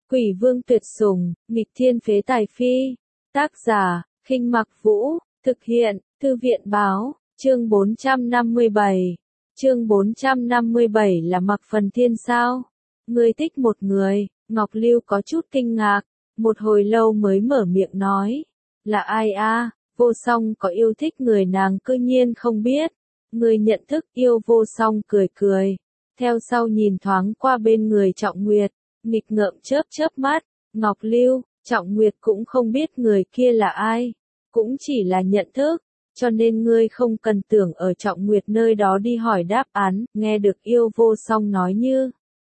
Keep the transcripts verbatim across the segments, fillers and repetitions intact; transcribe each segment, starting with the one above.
Quỷ vương tuyệt sủng, nghịch thiên phế tài phi. Tác giả, Khinh Mặc Vũ, thực hiện, Thư viện báo, chương bốn trăm năm mươi bảy. Chương bốn trăm năm mươi bảy là Mặc Phần Thiên sao? Ngươi thích một người, Ngọc Lưu có chút kinh ngạc, một hồi lâu mới mở miệng nói. Là ai a? Vô Song có yêu thích người nàng cư nhiên không biết. Ngươi nhận thức yêu Vô Song cười cười. Theo sau nhìn thoáng qua bên người Trọng Nguyệt, nghịch ngợm chớp chớp mắt. Ngọc Lưu, Trọng Nguyệt cũng không biết người kia là ai, cũng chỉ là nhận thức, cho nên ngươi không cần tưởng ở Trọng Nguyệt nơi đó đi hỏi đáp án, nghe được yêu Vô Song nói như.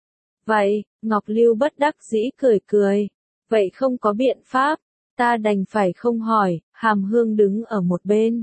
Vậy, Ngọc Lưu bất đắc dĩ cười cười, vậy không có biện pháp, ta đành phải không hỏi, Hàm Hương đứng ở một bên.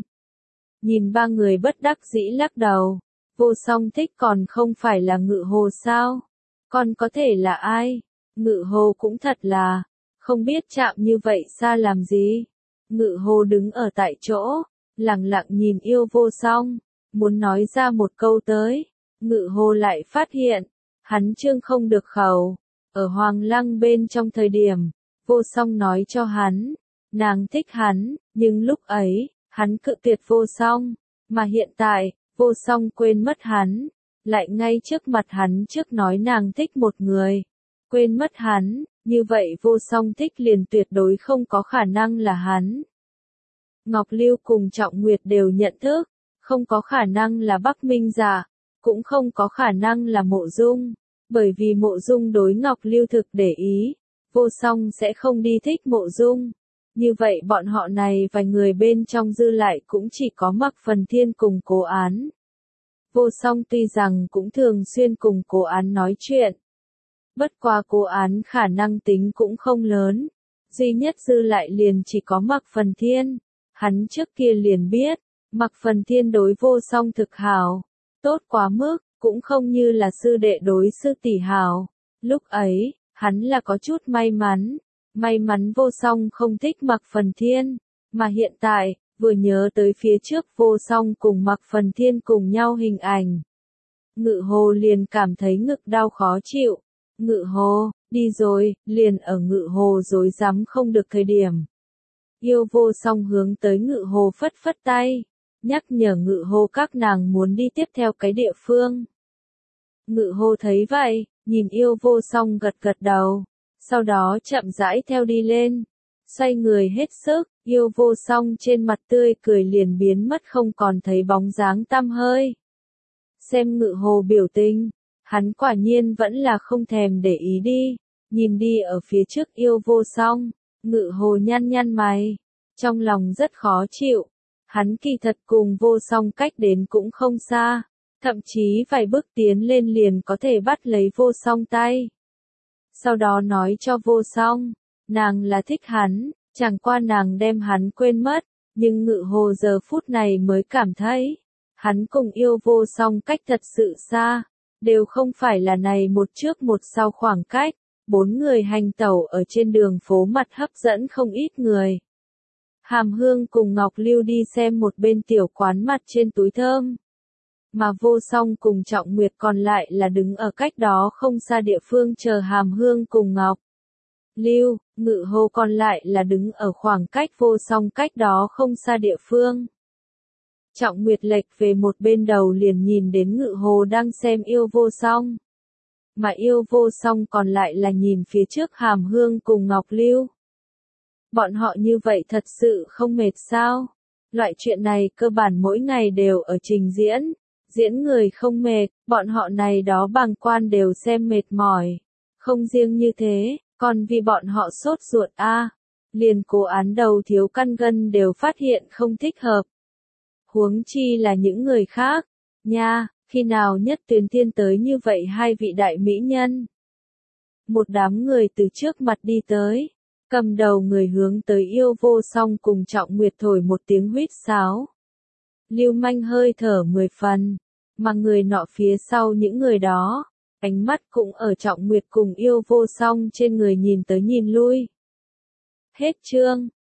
Nhìn ba người bất đắc dĩ lắc đầu, Vô Song thích còn không phải là Ngự Hồ sao? Còn có thể là ai? Ngự Hồ cũng thật là, không biết chạm như vậy xa làm gì. Ngự Hồ đứng ở tại chỗ, lặng lặng nhìn yêu Vô Song, muốn nói ra một câu tới. Ngự Hồ lại phát hiện, hắn chương không được khẩu. Ở Hoàng Lăng bên trong thời điểm, Vô Song nói cho hắn, nàng thích hắn, nhưng lúc ấy, hắn cự tuyệt Vô Song, mà hiện tại, Vô Song quên mất hắn, lại ngay trước mặt hắn trước nói nàng thích một người, quên mất hắn, như vậy Vô Song thích liền tuyệt đối không có khả năng là hắn. Ngọc Lưu cùng Trọng Nguyệt đều nhận thức, không có khả năng là Bắc Minh Dạ, cũng không có khả năng là Mộ Dung, bởi vì Mộ Dung đối Ngọc Lưu thực để ý, Vô Song sẽ không đi thích Mộ Dung. Như vậy bọn họ này vài người bên trong dư lại cũng chỉ có Mặc Phần Thiên cùng Cố Án. Vô Song tuy rằng cũng thường xuyên cùng Cố Án nói chuyện, bất quá Cố Án khả năng tính cũng không lớn, duy nhất dư lại liền chỉ có Mặc Phần Thiên. Hắn trước kia liền biết, Mặc Phần Thiên đối Vô Song thực hảo, tốt quá mức, cũng không như là sư đệ đối sư tỷ hảo. Lúc ấy, hắn là có chút may mắn, may mắn Vô Song không thích Mặc Phần Thiên, mà hiện tại, vừa nhớ tới phía trước Vô Song cùng Mặc Phần Thiên cùng nhau hình ảnh. Ngự Hồ liền cảm thấy ngực đau khó chịu. Ngự Hồ, đi rồi, liền ở Ngự Hồ rối rắm không được thời điểm. Yêu Vô Song hướng tới Ngự Hồ phất phất tay, nhắc nhở Ngự Hồ các nàng muốn đi tiếp theo cái địa phương. Ngự Hồ thấy vậy, nhìn yêu Vô Song gật gật đầu, sau đó chậm rãi theo đi lên, xoay người hết sức, yêu Vô Song trên mặt tươi cười liền biến mất không còn thấy bóng dáng tăm hơi. Xem Ngự Hồ biểu tình, hắn quả nhiên vẫn là không thèm để ý đi, nhìn đi ở phía trước yêu Vô Song, Ngự Hồ nhăn nhăn mày, trong lòng rất khó chịu, hắn kỳ thật cùng Vô Song cách đến cũng không xa, thậm chí vài bước tiến lên liền có thể bắt lấy Vô Song tay. Sau đó nói cho Vô Song, nàng là thích hắn, chẳng qua nàng đem hắn quên mất, nhưng Ngự Hồ giờ phút này mới cảm thấy, hắn cùng yêu Vô Song cách thật sự xa, đều không phải là này một trước một sau khoảng cách, bốn người hành tẩu ở trên đường phố mặt hấp dẫn không ít người. Hàm Hương cùng Ngọc Lưu đi xem một bên tiểu quán mặt trên túi thơm, mà Vô Song cùng Trọng Nguyệt còn lại là đứng ở cách đó không xa địa phương chờ Hàm Hương cùng Ngọc Lưu. Ngự Hồ còn lại là đứng ở khoảng cách Vô Song cách đó không xa địa phương. Trọng Nguyệt lệch về một bên đầu liền nhìn đến Ngự Hồ đang xem yêu Vô Song, mà yêu Vô Song còn lại là nhìn phía trước Hàm Hương cùng Ngọc Lưu. Bọn họ như vậy thật sự không mệt sao? Loại chuyện này cơ bản mỗi ngày đều ở trình diễn, diễn người không mệt, bọn họ này đó bàng quan đều xem mệt mỏi. Không riêng như thế, còn vì bọn họ sốt ruột a, à. Liền Cố Án đầu thiếu căn gân đều phát hiện không thích hợp. Huống chi là những người khác, nha, khi nào Nhất Tuyền Thiên tới như vậy hai vị đại mỹ nhân. Một đám người từ trước mặt đi tới, cầm đầu người hướng tới yêu Vô Song cùng Trọng Nguyệt thổi một tiếng huýt sáo. Lưu manh hơi thở mười phần, mà người nọ phía sau những người đó, ánh mắt cũng ở Trọng Nguyệt cùng yêu Vô Song trên người nhìn tới nhìn lui. Hết chương.